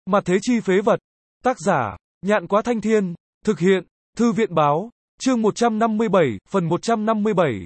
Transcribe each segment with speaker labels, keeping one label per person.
Speaker 1: Mặt thế chi phế vật. Tác giả, Nhạn Quá Thanh Thiên. Thực hiện, Thư viện Báo. Chương 157, phần 157.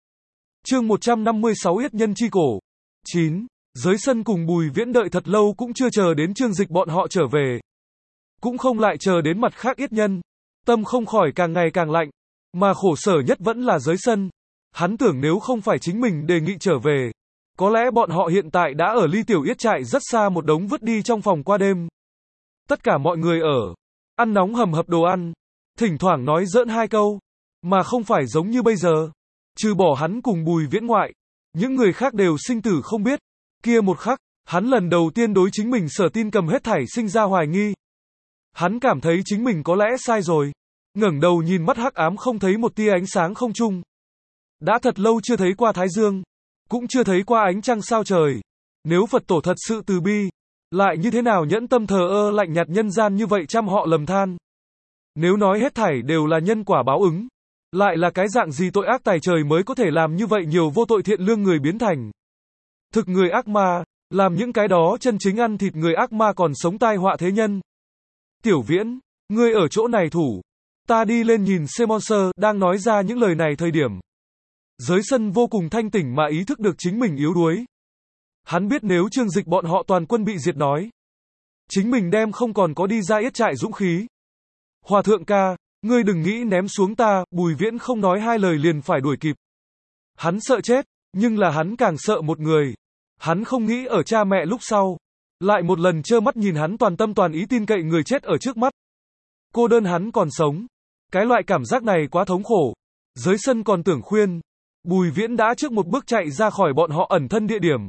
Speaker 1: Chương 156 Yết nhân chi cổ. 9. Giới sân cùng Bùi Viễn đợi thật lâu cũng chưa chờ đến Trương Dịch bọn họ trở về. Cũng không lại chờ đến mặt khác Yết nhân. Tâm không khỏi càng ngày càng lạnh. Mà khổ sở nhất vẫn là giới sân. Hắn tưởng nếu không phải chính mình đề nghị trở về, có lẽ bọn họ hiện tại đã ở ly tiểu yết trại rất xa một đống vứt đi trong phòng qua đêm. Tất cả mọi người ở, ăn nóng hầm hập đồ ăn, thỉnh thoảng nói giỡn hai câu, mà không phải giống như bây giờ. Trừ bỏ hắn cùng Bùi Viễn ngoại, những người khác đều sinh tử không biết. Kia một khắc, hắn lần đầu tiên đối chính mình sở tin cầm hết thảy sinh ra hoài nghi. Hắn cảm thấy chính mình có lẽ sai rồi. Ngẩng đầu nhìn mắt hắc ám không thấy một tia ánh sáng không trung. Đã thật lâu chưa thấy qua thái dương, cũng chưa thấy qua ánh trăng sao trời. Nếu Phật tổ thật sự từ bi, lại như thế nào nhẫn tâm thờ ơ lạnh nhạt nhân gian như vậy trăm họ lầm than. Nếu nói hết thảy đều là nhân quả báo ứng, lại là cái dạng gì tội ác tài trời mới có thể làm như vậy nhiều vô tội thiện lương người biến thành thực người ác ma, làm những cái đó chân chính ăn thịt người ác ma còn sống tai họa thế nhân. Tiểu Viễn, ngươi ở chỗ này thủ, ta đi lên nhìn Semonser. Đang nói ra những lời này thời điểm, giới sân vô cùng thanh tỉnh mà ý thức được chính mình yếu đuối. Hắn biết nếu Trương Dịch bọn họ toàn quân bị diệt nói, chính mình đem không còn có đi ra yết trại dũng khí. Hòa thượng ca, ngươi đừng nghĩ ném xuống ta. Bùi Viễn không nói hai lời liền phải đuổi kịp. Hắn sợ chết, nhưng là hắn càng sợ một người. Hắn không nghĩ ở cha mẹ lúc sau, lại một lần trơ mắt nhìn hắn toàn tâm toàn ý tin cậy người chết ở trước mắt. Cô đơn hắn còn sống. Cái loại cảm giác này quá thống khổ. Giới sân còn tưởng khuyên, Bùi Viễn đã trước một bước chạy ra khỏi bọn họ ẩn thân địa điểm.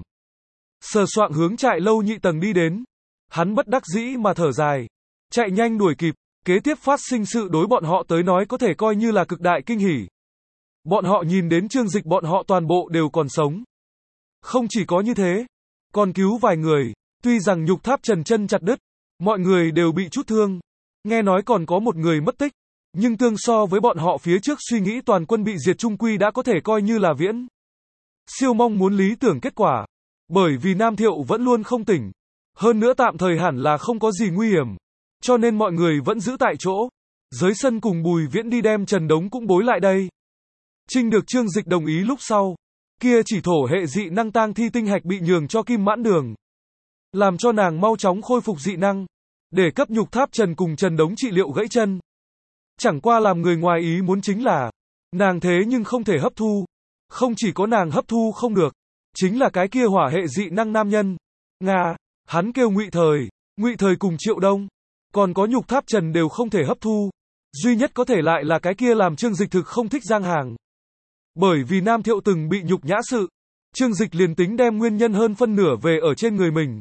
Speaker 1: Sờ soạng hướng trại lâu nhị tầng đi đến. Hắn bất đắc dĩ mà thở dài. Chạy nhanh đuổi kịp. Kế tiếp phát sinh sự đối bọn họ tới nói có thể coi như là cực đại kinh hỉ. Bọn họ nhìn đến Trương Dịch bọn họ toàn bộ đều còn sống. Không chỉ có như thế, còn cứu vài người. Tuy rằng nhục tháp trần chân chặt đứt, mọi người đều bị chút thương. Nghe nói còn có một người mất tích. Nhưng tương so với bọn họ phía trước suy nghĩ toàn quân bị diệt trung quy đã có thể coi như là viễn siêu mong muốn lý tưởng kết quả. Bởi vì Nam Thiệu vẫn luôn không tỉnh. Hơn nữa tạm thời hẳn là không có gì nguy hiểm. Cho nên mọi người vẫn giữ tại chỗ. Giới sân cùng Bùi Viễn đi đem Trần Đống cũng bối lại đây. Trinh được Trương Dịch đồng ý lúc sau. Kia chỉ thổ hệ dị năng tang thi tinh hạch bị nhường cho Kim Mãn Đường. Làm cho nàng mau chóng khôi phục dị năng. Để cấp nhục tháp Trần cùng Trần Đống trị liệu gãy chân. Chẳng qua làm người ngoài ý muốn chính là, nàng thế nhưng không thể hấp thu. Không chỉ có nàng hấp thu không được, chính là cái kia hỏa hệ dị năng nam nhân. Nga, hắn kêu Ngụy Thời cùng Triệu Đông. Còn có nhục tháp Trần đều không thể hấp thu. Duy nhất có thể lại là cái kia làm Trương Dịch thực không thích Giang Hàng. Bởi vì Nam Thiệu từng bị nhục nhã sự. Trương Dịch liền tính đem nguyên nhân hơn phân nửa về ở trên người mình.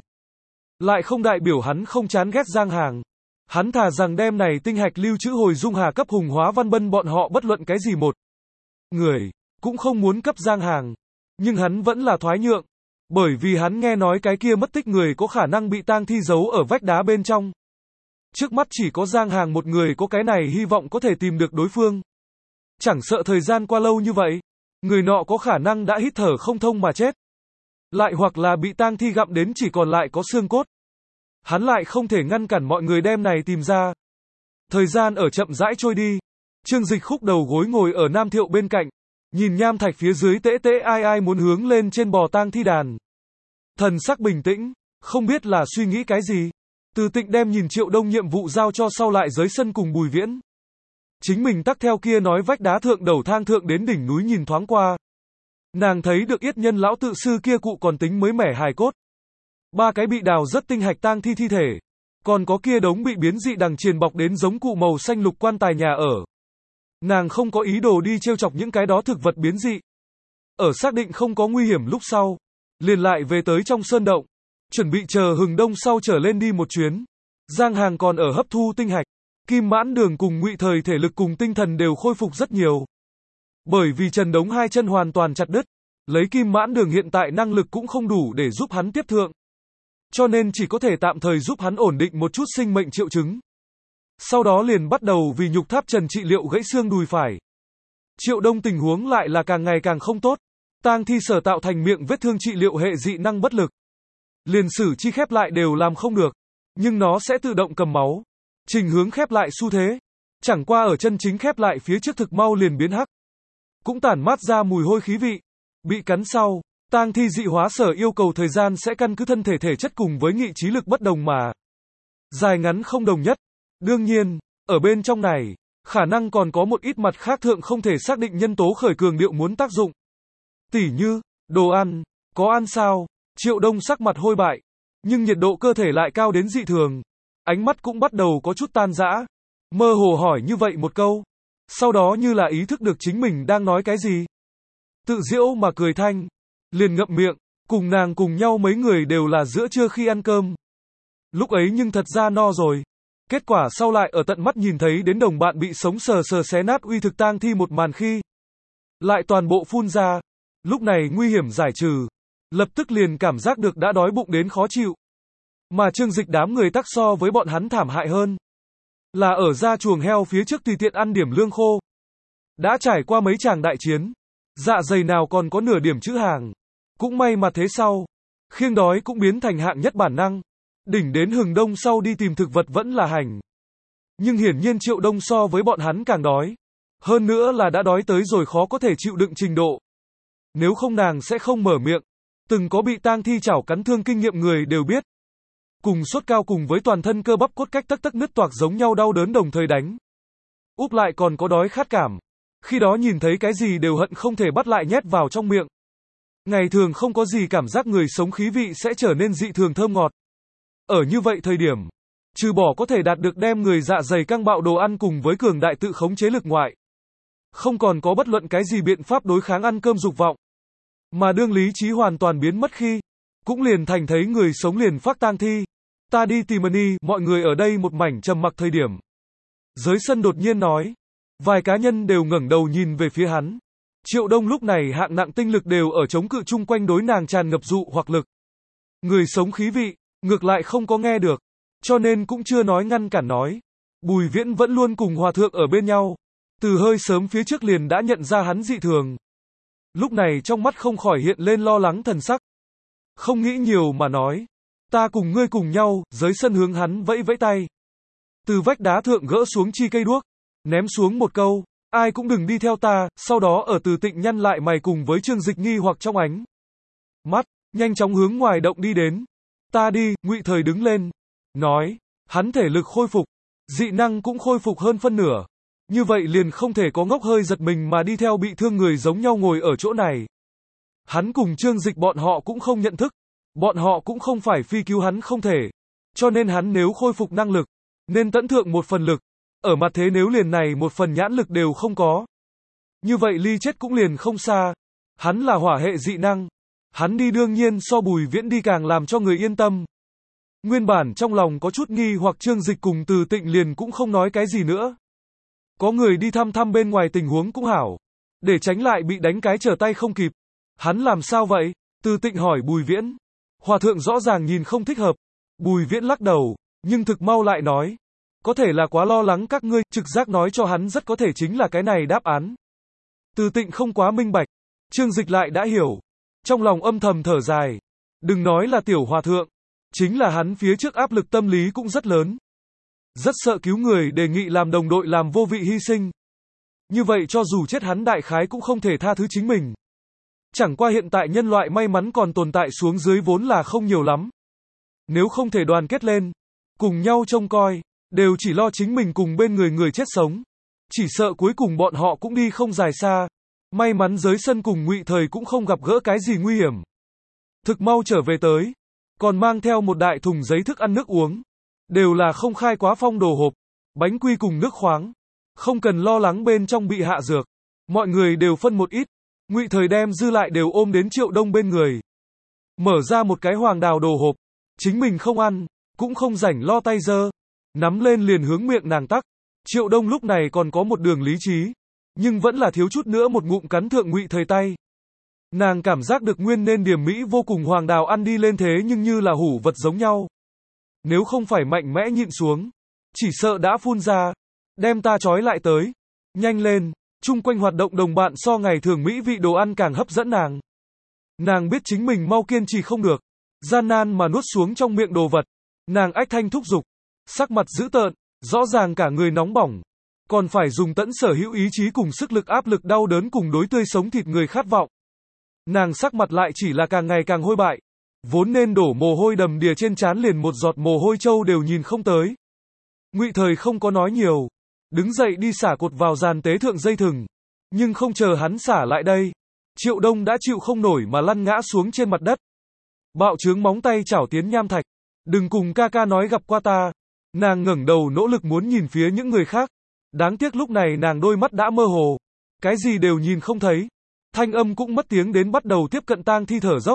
Speaker 1: Lại không đại biểu hắn không chán ghét Giang Hàng. Hắn thà rằng đem này tinh hạch lưu trữ hồi dung hà cấp Hùng Hóa Văn Bân bọn họ bất luận cái gì một người, cũng không muốn cấp Giang Hàng. Nhưng hắn vẫn là thoái nhượng. Bởi vì hắn nghe nói cái kia mất tích người có khả năng bị tang thi giấu ở vách đá bên trong. Trước mắt chỉ có Giang Hàng một người có cái này hy vọng có thể tìm được đối phương. Chẳng sợ thời gian qua lâu như vậy, người nọ có khả năng đã hít thở không thông mà chết. Lại hoặc là bị tang thi gặm đến chỉ còn lại có xương cốt. Hắn lại không thể ngăn cản mọi người đem này tìm ra. Thời gian ở chậm rãi trôi đi. Trương Dịch khúc đầu gối ngồi ở Nam Thiệu bên cạnh. Nhìn nham thạch phía dưới tễ tễ ai muốn hướng lên trên bò tang thi đàn. Thần sắc bình tĩnh, không biết là suy nghĩ cái gì. Từ Tịnh đem nhìn Triệu Đông nhiệm vụ giao cho sau lại giới sân cùng Bùi Viễn. Chính mình tắc theo kia nói vách đá thượng đầu thang thượng đến đỉnh núi nhìn thoáng qua. Nàng thấy được yết nhân lão tự sư kia cụ còn tính mới mẻ hài cốt. 3 cái bị đào rất tinh hạch tang thi thi thể. Còn có kia đống bị biến dị đằng triền bọc đến giống cụ màu xanh lục quan tài nhà ở. Nàng không có ý đồ đi trêu chọc những cái đó thực vật biến dị. Ở xác định không có nguy hiểm lúc sau, liền lại về tới trong sơn động. Chuẩn bị chờ hừng đông sau trở lên đi một chuyến. Giang Hàng còn ở hấp thu tinh hạch. Kim Mãn Đường cùng Ngụy Thời thể lực cùng tinh thần đều khôi phục rất nhiều. Bởi vì Trần Đống hai chân hoàn toàn chặt đứt. Lấy Kim Mãn Đường hiện tại năng lực cũng không đủ để giúp hắn tiếp thượng. Cho nên chỉ có thể tạm thời giúp hắn ổn định một chút sinh mệnh triệu chứng. Sau đó liền bắt đầu vì nhục tháp Trần trị liệu gãy xương đùi phải. Triệu Đông tình huống lại là càng ngày càng không tốt. Tang thi sở tạo thành miệng vết thương trị liệu hệ dị năng bất lực. Liền sử chi khép lại đều làm không được. nhưng nó sẽ tự động cầm máu. Trình hướng khép lại xu thế. Chẳng qua ở chân chính khép lại phía trước thực mau liền biến hắc. Cũng tản mát ra mùi hôi khí vị. Bị cắn sau, tang thi dị hóa sở yêu cầu thời gian sẽ căn cứ thân thể thể chất cùng với nghị trí lực bất đồng mà. Dài ngắn không đồng nhất. Đương nhiên, ở bên trong này, khả năng còn có một ít mặt khác thượng không thể xác định nhân tố khởi cường điệu muốn tác dụng. Tỉ như, đồ ăn, có ăn sao? Triệu Đông sắc mặt hôi bại, nhưng nhiệt độ cơ thể lại cao đến dị thường. Ánh mắt cũng bắt đầu có chút tan rã. Mơ hồ hỏi như vậy một câu. Sau đó như là ý thức được chính mình đang nói cái gì. Tự giễu mà cười thanh. Liền ngậm miệng, cùng nàng cùng nhau mấy người đều là giữa trưa khi ăn cơm. Lúc ấy nhưng thật ra no rồi. Kết quả sau lại ở tận mắt nhìn thấy đến đồng bạn bị sống sờ sờ xé nát uy thực tang thi một màn khi. Lại toàn bộ phun ra. Lúc này nguy hiểm giải trừ. Lập tức liền cảm giác được đã đói bụng đến khó chịu. Mà Trương Dịch đám người tắc so với bọn hắn thảm hại hơn. Là ở ra chuồng heo phía trước tùy tiện ăn điểm lương khô. Đã trải qua mấy tràng đại chiến. Dạ dày nào còn có nửa điểm chữ hàng. Cũng may mà thế sau. Khiêng đói cũng biến thành hạng nhất bản năng. Đỉnh đến hừng đông sau đi tìm thực vật vẫn là hành. Nhưng hiển nhiên Triệu Đông so với bọn hắn càng đói. Hơn nữa là đã đói tới rồi khó có thể chịu đựng trình độ. Nếu không nàng sẽ không mở miệng. Từng có bị tang thi chảo cắn thương kinh nghiệm người đều biết. Cùng sốt cao cùng với toàn thân cơ bắp cốt cách tắc tắc nứt toạc giống nhau đau đớn đồng thời đánh. Úp lại còn có đói khát cảm. Khi đó nhìn thấy cái gì đều hận không thể bắt lại nhét vào trong miệng. Ngày thường không có gì cảm giác người sống khí vị sẽ trở nên dị thường thơm ngọt. Ở như vậy thời điểm, trừ bỏ có thể đạt được đem người dạ dày căng bạo đồ ăn cùng với cường đại tự khống chế lực ngoại. Không còn có bất luận cái gì biện pháp đối kháng ăn cơm dục vọng. Mà đương lý trí hoàn toàn biến mất khi, cũng liền thành thấy người sống liền phát tang thi. Ta đi tìm Mani, mọi người ở đây một mảnh trầm mặc thời điểm. Giới sân đột nhiên nói. Vài cá nhân đều ngẩng đầu nhìn về phía hắn. Triệu Đông lúc này hạng nặng tinh lực đều ở chống cự chung quanh đối nàng tràn ngập dụ hoặc lực. Người sống khí vị, ngược lại không có nghe được. Cho nên cũng chưa nói ngăn cản nói. Bùi Viễn vẫn luôn cùng Hòa Thượng ở bên nhau. Từ hơi sớm phía trước liền đã nhận ra hắn dị thường. Lúc này trong mắt không khỏi hiện lên lo lắng thần sắc. Không nghĩ nhiều mà nói. Ta cùng ngươi cùng nhau, giới sân hướng hắn vẫy vẫy tay. Từ vách đá thượng gỡ xuống chi cây đuốc. Ném xuống một câu. Ai cũng đừng đi theo ta, sau đó ở Từ Tịnh nhăn lại mày cùng với Trương Dịch nghi hoặc trong ánh mắt, nhanh chóng hướng ngoài động đi đến. Ta đi, Ngụy Thời đứng lên. Nói, hắn thể lực khôi phục. Dị năng cũng khôi phục hơn phân nửa. Như vậy liền không thể có ngốc hơi giật mình mà đi theo bị thương người giống nhau ngồi ở chỗ này. Hắn cùng Trương Dịch bọn họ cũng không nhận thức. Bọn họ cũng không phải phi cứu hắn không thể. Cho nên hắn nếu khôi phục năng lực, nên tận thượng một phần lực. Ở mặt thế nếu liền này một phần nhãn lực đều không có. Như vậy ly chết cũng liền không xa. Hắn là hỏa hệ dị năng. Hắn đi đương nhiên so Bùi Viễn đi càng làm cho người yên tâm. Nguyên bản trong lòng có chút nghi hoặc Trương Dịch cùng Từ Tịnh liền cũng không nói cái gì nữa. Có người đi thăm thăm bên ngoài tình huống cũng hảo. Để tránh lại bị đánh cái trở tay không kịp. Hắn làm sao vậy? Từ Tịnh hỏi Bùi Viễn. Hòa Thượng rõ ràng nhìn không thích hợp. Bùi Viễn lắc đầu, nhưng thực mau lại nói. Có thể là quá lo lắng các ngươi, trực giác nói cho hắn rất có thể chính là cái này đáp án. Từ Tịnh không quá minh bạch. Trương Dịch lại đã hiểu. Trong lòng âm thầm thở dài. Đừng nói là tiểu Hòa Thượng. Chính là hắn phía trước áp lực tâm lý cũng rất lớn. Rất sợ cứu người đề nghị làm đồng đội làm vô vị hy sinh. Như vậy cho dù chết hắn đại khái cũng không thể tha thứ chính mình. Chẳng qua hiện tại nhân loại may mắn còn tồn tại xuống dưới vốn là không nhiều lắm. Nếu không thể đoàn kết lên, cùng nhau trông coi, đều chỉ lo chính mình cùng bên người người chết sống. Chỉ sợ cuối cùng bọn họ cũng đi không dài xa. May mắn giới sân cùng Ngụy Thời cũng không gặp gỡ cái gì nguy hiểm. Thực mau trở về tới, còn mang theo một đại thùng giấy thức ăn nước uống. Đều là không khai quá phong đồ hộp, bánh quy cùng nước khoáng. Không cần lo lắng bên trong bị hạ dược. Mọi người đều phân một ít. Ngụy Thời đem dư lại đều ôm đến Triệu Đông bên người. Mở ra một cái hoàng đào đồ hộp. Chính mình không ăn, cũng không rảnh lo tay dơ. Nắm lên liền hướng miệng nàng tắc. Triệu Đông lúc này còn có một đường lý trí. Nhưng vẫn là thiếu chút nữa một ngụm cắn thượng Ngụy Thời tay. Nàng cảm giác được nguyên nên điểm mỹ vô cùng hoàng đào ăn đi lên thế nhưng như là hủ vật giống nhau. Nếu không phải mạnh mẽ nhịn xuống, chỉ sợ đã phun ra. Đem ta trói lại tới. Nhanh lên, chung quanh hoạt động đồng bạn so ngày thường mỹ vị đồ ăn càng hấp dẫn nàng. Nàng biết chính mình mau kiên trì không được. Gian nan mà nuốt xuống trong miệng đồ vật. Nàng ách thanh thúc giục, sắc mặt dữ tợn, rõ ràng cả người nóng bỏng, còn phải dùng tẫn sở hữu ý chí cùng sức lực áp lực đau đớn cùng đối tươi sống thịt người khát vọng. Nàng sắc mặt lại chỉ là càng ngày càng hôi bại, vốn nên đổ mồ hôi đầm đìa trên trán liền một giọt mồ hôi trâu đều nhìn không tới. Ngụy Thời không có nói nhiều, đứng dậy đi xả cột vào giàn tế thượng dây thừng, nhưng không chờ hắn xả lại đây, Triệu Đông đã chịu không nổi mà lăn ngã xuống trên mặt đất. Bạo trướng móng tay chảo tiến nham thạch, đừng cùng ca ca nói gặp qua ta. Nàng ngẩng đầu nỗ lực muốn nhìn phía những người khác, đáng tiếc lúc này nàng đôi mắt đã mơ hồ, cái gì đều nhìn không thấy, thanh âm cũng mất tiếng đến bắt đầu tiếp cận tang thi thở dốc.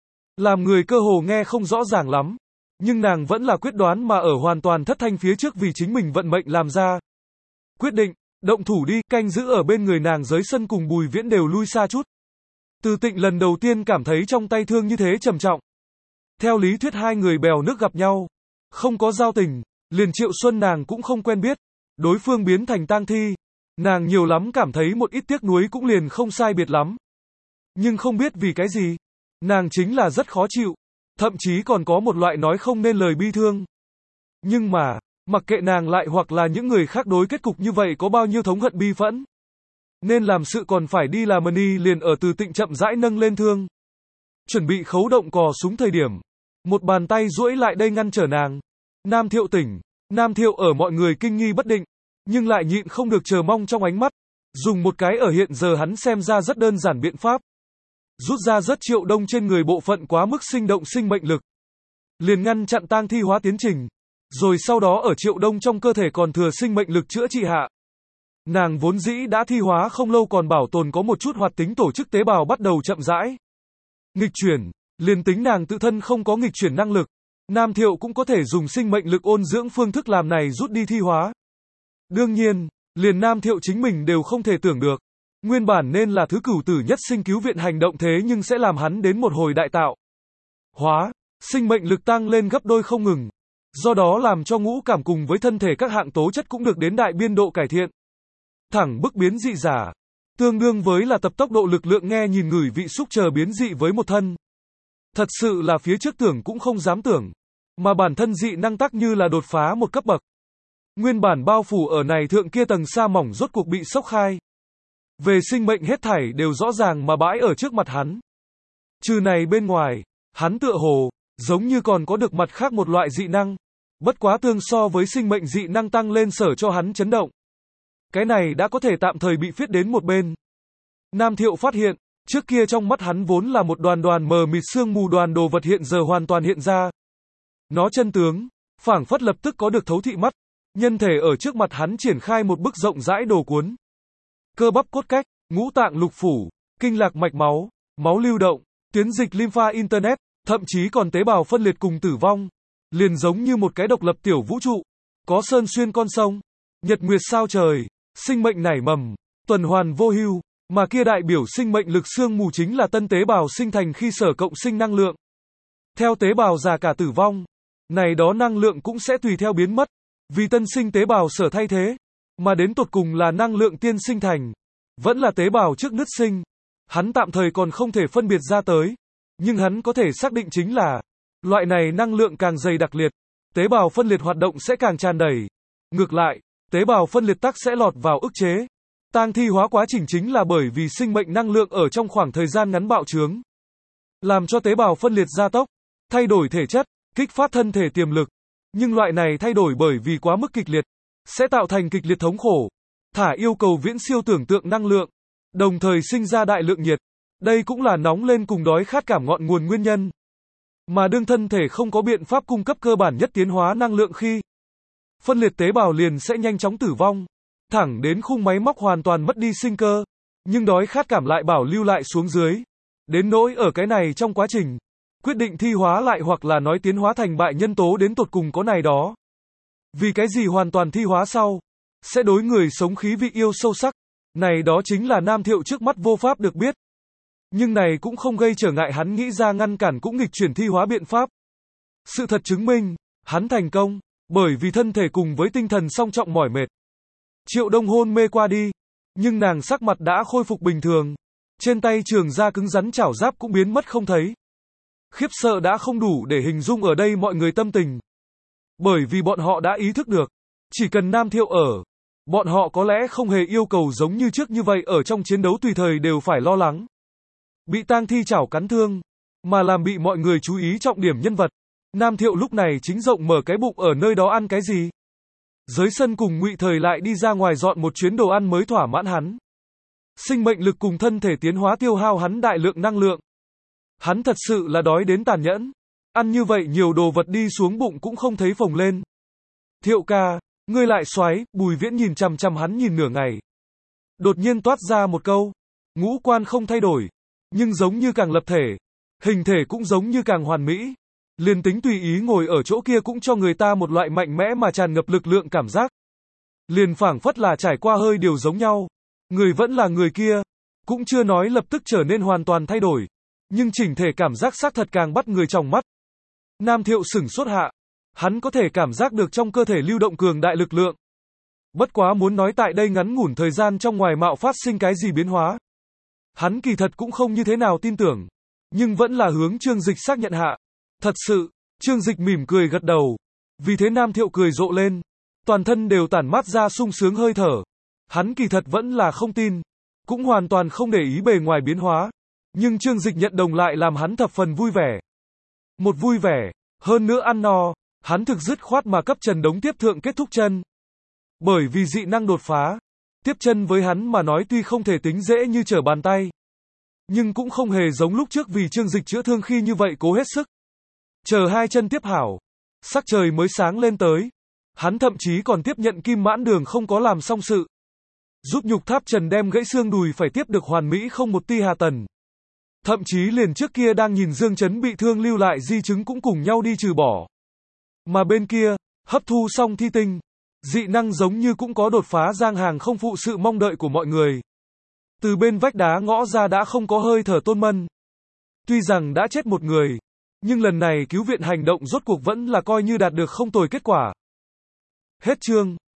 Speaker 1: Làm người cơ hồ nghe không rõ ràng lắm, nhưng nàng vẫn là quyết đoán mà ở hoàn toàn thất thanh phía trước vì chính mình vận mệnh làm ra. Quyết định, động thủ đi, canh giữ ở bên người nàng dưới sân cùng Bùi Viễn đều lui xa chút. Từ Tịnh lần đầu tiên cảm thấy trong tay thương như thế trầm trọng. Theo lý thuyết hai người bèo nước gặp nhau, không có giao tình, liền Triệu Xuân nàng cũng không quen biết, đối phương biến thành tang thi, nàng nhiều lắm cảm thấy một ít tiếc nuối cũng liền không sai biệt lắm. Nhưng không biết vì cái gì, nàng chính là rất khó chịu, thậm chí còn có một loại nói không nên lời bi thương. Nhưng mà, mặc kệ nàng lại hoặc là những người khác đối kết cục như vậy có bao nhiêu thống hận bi phẫn, nên làm sự còn phải đi làm đi liền ở Từ Tịnh chậm rãi nâng lên thương. Chuẩn bị khấu động cò súng thời điểm, một bàn tay duỗi lại đây ngăn trở nàng. Nam Thiệu tỉnh, Nam Thiệu ở mọi người kinh nghi bất định, nhưng lại nhịn không được chờ mong trong ánh mắt, dùng một cái ở hiện giờ hắn xem ra rất đơn giản biện pháp. Rút ra rất Triệu Đông trên người bộ phận quá mức sinh động sinh mệnh lực, liền ngăn chặn tang thi hóa tiến trình, rồi sau đó ở Triệu Đông trong cơ thể còn thừa sinh mệnh lực chữa trị hạ. Nàng vốn dĩ đã thi hóa không lâu còn bảo tồn có một chút hoạt tính tổ chức tế bào bắt đầu chậm rãi nghịch chuyển, liền tính nàng tự thân không có nghịch chuyển năng lực, Nam Thiệu cũng có thể dùng sinh mệnh lực ôn dưỡng phương thức làm này rút đi thi hóa. Đương nhiên, liền Nam Thiệu chính mình đều không thể tưởng được, nguyên bản nên là thứ cửu tử nhất sinh cứu viện hành động thế nhưng sẽ làm hắn đến một hồi đại tạo hóa, sinh mệnh lực tăng lên gấp đôi không ngừng, do đó làm cho ngũ cảm cùng với thân thể các hạng tố chất cũng được đến đại biên độ cải thiện. Thẳng bức biến dị giả, tương đương với là tập tốc độ lực lượng nghe nhìn ngửi vị xúc chờ biến dị với một thân. Thật sự là phía trước tưởng cũng không dám tưởng, mà bản thân dị năng tắc như là đột phá một cấp bậc. Nguyên bản bao phủ ở này thượng kia tầng sa mỏng rốt cuộc bị sốc khai. Về sinh mệnh hết thảy đều rõ ràng mà bãi ở trước mặt hắn. Trừ này bên ngoài, hắn tựa hồ, giống như còn có được mặt khác một loại dị năng, bất quá tương so với sinh mệnh dị năng tăng lên sở cho hắn chấn động. Cái này đã có thể tạm thời bị phiết đến một bên. Nam Thiệu phát hiện, trước kia trong mắt hắn vốn là một đoàn đoàn mờ mịt sương mù đoàn đồ vật hiện giờ hoàn toàn hiện ra. Nó chân tướng, phảng phất lập tức có được thấu thị mắt, nhân thể ở trước mặt hắn triển khai một bức rộng rãi đồ cuốn. Cơ bắp cốt cách, ngũ tạng lục phủ, kinh lạc mạch máu, máu lưu động, tuyến dịch lympha internet, thậm chí còn tế bào phân liệt cùng tử vong, liền giống như một cái độc lập tiểu vũ trụ, có sơn xuyên con sông, nhật nguyệt sao trời, sinh mệnh nảy mầm, tuần hoàn vô hưu, mà kia đại biểu sinh mệnh lực xương mù chính là tân tế bào sinh thành khi sở cộng sinh năng lượng. Theo tế bào già cả tử vong, này đó năng lượng cũng sẽ tùy theo biến mất, vì tân sinh tế bào sở thay thế, mà đến tột cùng là năng lượng tiên sinh thành, vẫn là tế bào trước nứt sinh. Hắn tạm thời còn không thể phân biệt ra tới, nhưng hắn có thể xác định chính là, loại này năng lượng càng dày đặc liệt, tế bào phân liệt hoạt động sẽ càng tràn đầy. Ngược lại, tế bào phân liệt tắc sẽ lọt vào ức chế. Tang thi hóa quá trình chính là bởi vì sinh mệnh năng lượng ở trong khoảng thời gian ngắn bạo trướng, làm cho tế bào phân liệt gia tốc, thay đổi thể chất, kích phát thân thể tiềm lực. Nhưng loại này thay đổi bởi vì quá mức kịch liệt, sẽ tạo thành kịch liệt thống khổ, thả yêu cầu viễn siêu tưởng tượng năng lượng, đồng thời sinh ra đại lượng nhiệt. Đây cũng là nóng lên cùng đói khát cảm ngọn nguồn nguyên nhân. Mà đương thân thể không có biện pháp cung cấp cơ bản nhất tiến hóa năng lượng khi phân liệt tế bào liền sẽ nhanh chóng tử vong, thẳng đến khung máy móc hoàn toàn mất đi sinh cơ, nhưng đói khát cảm lại bảo lưu lại xuống dưới. Đến nỗi ở cái này trong quá trình, quyết định thi hóa lại hoặc là nói tiến hóa thành bại nhân tố đến tột cùng có này đó. Vì cái gì hoàn toàn thi hóa sau, sẽ đối người sống khí vị yêu sâu sắc, này đó chính là Nam Thiệu trước mắt vô pháp được biết. Nhưng này cũng không gây trở ngại hắn nghĩ ra ngăn cản cũng nghịch chuyển thi hóa biện pháp. Sự thật chứng minh, hắn thành công, bởi vì thân thể cùng với tinh thần song trọng mỏi mệt. Triệu Đông hôn mê qua đi, nhưng nàng sắc mặt đã khôi phục bình thường, trên tay trường da cứng rắn chảo giáp cũng biến mất không thấy. Khiếp sợ đã không đủ để hình dung ở đây mọi người tâm tình. Bởi vì bọn họ đã ý thức được, chỉ cần Nam Thiệu ở, bọn họ có lẽ không hề yêu cầu giống như trước như vậy ở trong chiến đấu tùy thời đều phải lo lắng bị tang thi chảo cắn thương, mà làm bị mọi người chú ý trọng điểm nhân vật. Nam Thiệu lúc này chính rộng mở cái bụng ở nơi đó ăn cái gì. Giới Sân cùng Ngụy Thời lại đi ra ngoài dọn một chuyến đồ ăn mới thỏa mãn hắn. Sinh mệnh lực cùng thân thể tiến hóa tiêu hao hắn đại lượng năng lượng. Hắn thật sự là đói đến tàn nhẫn. Ăn như vậy nhiều đồ vật đi xuống bụng cũng không thấy phồng lên. Thiệu ca, ngươi lại xoáy, Bùi Viễn nhìn chằm chằm hắn nhìn nửa ngày. Đột nhiên toát ra một câu, ngũ quan không thay đổi, nhưng giống như càng lập thể, hình thể cũng giống như càng hoàn mỹ. Liền tính tùy ý ngồi ở chỗ kia cũng cho người ta một loại mạnh mẽ mà tràn ngập lực lượng cảm giác. Liền phảng phất là trải qua hơi điều giống nhau. Người vẫn là người kia, cũng chưa nói lập tức trở nên hoàn toàn thay đổi, nhưng chỉnh thể cảm giác xác thật càng bắt người trong mắt. Nam Thiệu sửng sốt hạ, hắn có thể cảm giác được trong cơ thể lưu động cường đại lực lượng. Bất quá muốn nói tại đây ngắn ngủn thời gian trong ngoài mạo phát sinh cái gì biến hóa. Hắn kỳ thật cũng không như thế nào tin tưởng, nhưng vẫn là hướng Trương Dịch xác nhận hạ. Thật sự, Trương Dịch mỉm cười gật đầu. Vì thế Nam Thiệu cười rộ lên, toàn thân đều tản mát ra sung sướng hơi thở. Hắn kỳ thật vẫn là không tin, cũng hoàn toàn không để ý bề ngoài biến hóa. Nhưng Trương Dịch nhận đồng lại làm hắn thập phần vui vẻ. Một vui vẻ, hơn nữa ăn no, hắn thực dứt khoát mà cấp Trần Đống tiếp thượng kết thúc chân. Bởi vì dị năng đột phá, tiếp chân với hắn mà nói tuy không thể tính dễ như trở bàn tay, nhưng cũng không hề giống lúc trước vì Trương Dịch chữa thương khi như vậy cố hết sức. Chờ hai chân tiếp hảo, sắc trời mới sáng lên tới. Hắn thậm chí còn tiếp nhận Kim Mãn Đường không có làm xong sự. Giúp Nhục Tháp Trần đem gãy xương đùi phải tiếp được hoàn mỹ không một ti hà tần. Thậm chí liền trước kia đang nhìn Dương Chấn bị thương lưu lại di chứng cũng cùng nhau đi trừ bỏ. Mà bên kia, hấp thu xong thi tinh, dị năng giống như cũng có đột phá giang hàng không phụ sự mong đợi của mọi người. Từ bên vách đá ngõ ra đã không có hơi thở Tôn Mân. Tuy rằng đã chết một người, nhưng lần này cứu viện hành động rốt cuộc vẫn là coi như đạt được không tồi kết quả. Hết chương.